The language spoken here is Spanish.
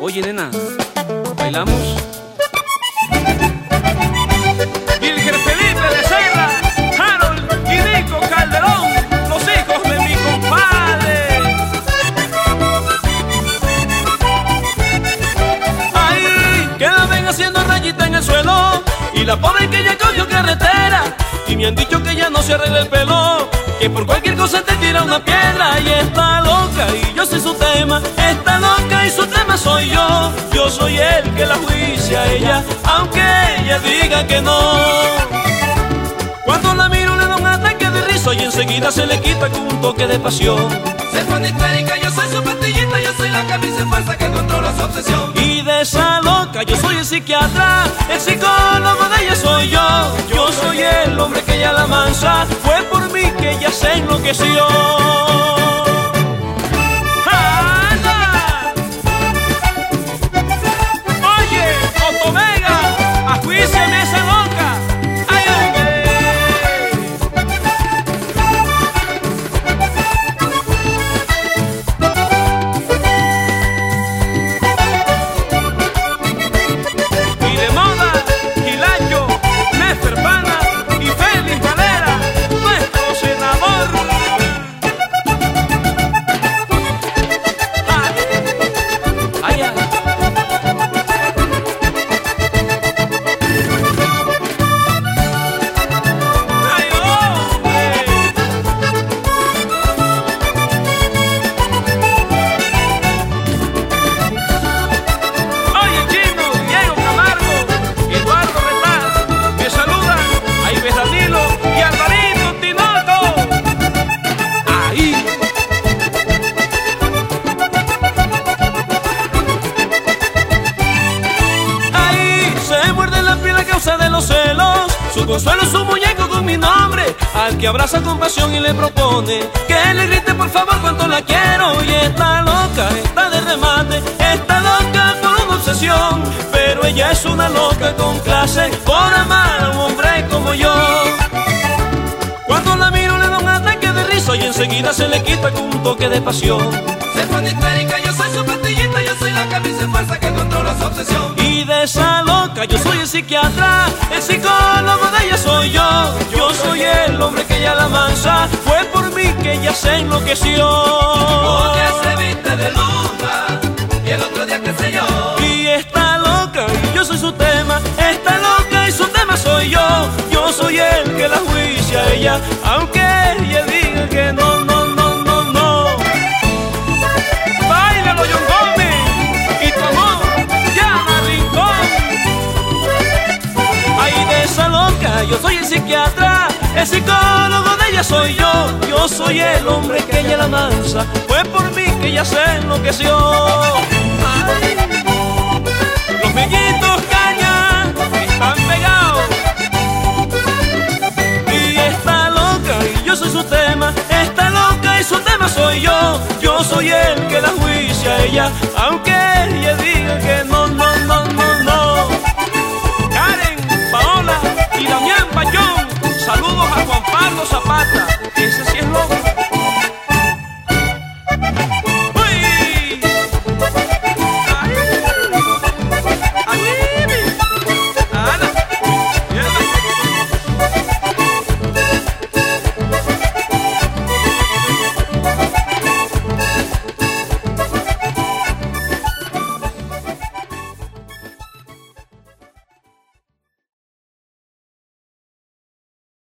Oye, nena, ¿bailamos? Gilger Felipe de Serra, Harold y Nico Calderón, los hijos de mi compadre. Ay, que la ven haciendo rayita en el suelo, y la pobre que ya cogió carretera, y me han dicho que ya no se arregla el pelo, que por cualquier cosa te tira una piedra. Y está loca y yo soy su tema, está loca y su tema soy yo. Yo soy el que la juicia a ella, aunque ella diga que no. Cuando la miro le da un ataque de risa y enseguida se le quita con un toque de pasión. Se pone histérica, yo soy su pastillita, yo soy la camisa fuerza que controla su obsesión. Y de esa loca yo soy el psiquiatra, el psicólogo de ella soy yo. Yo soy el hombre que ella la mansa, fue por mí que ella se enloqueció. ¡Anda! Oye, Otomega, ajuíciame esa loca. ¡Ay, hombre! Y de moda, Gilayo, Nefer Pana y Félix Valera, nuestro senador. Ay, ay, ay. Ay, hombre. Oye, Chino, Diego Camargo, Eduardo Retaz, me saludan, ahí ves Danilo y Alvarito Tinoco. Ahí. Ahí se muerde la piel a causa de los celos. Su consuelo es su muñeco con mi nombre, al que abraza con pasión y le propone que le grite por favor cuánto la quiero. Y está loca, está de remate, está loca por una obsesión, pero ella es una loca con clase por amar a un hombre como yo. Cuando la miro le da un ataque de risa y enseguida se le quita con un toque de pasión. Se pone histérica, yo soy su pastillita, yo soy la camisa fuerza que controla su obsesión. Y de esa loca yo soy el psiquiatra, el psicólogo de ella soy yo. Yo soy el hombre que ella la mansa, fue por mí que ella se enloqueció. Un día se viste de luna y el otro día qué sé yo. Y está loca y yo soy su tema, está loca y su tema soy yo. Yo soy el que la juicia a ella, aunque ella diga que no, no, no, no, no. Báilalo, John Gómez, y tu amor, Yana Rincón. Ay, de esa loca yo soy el psiquiatra, el psicólogo de ella soy yo. Yo soy el hombre que ella la mansa, fue por mí que ella se enloqueció. Ay. Los mellitos caña están pegados. Y está loca y yo soy su tema, está loca y su tema soy yo. Yo soy el que la juicia a ella, aunque ella diga que no, no, no, no, no. Karen, Paola y Damián Payón, saludos a Juan Pablo Zapata.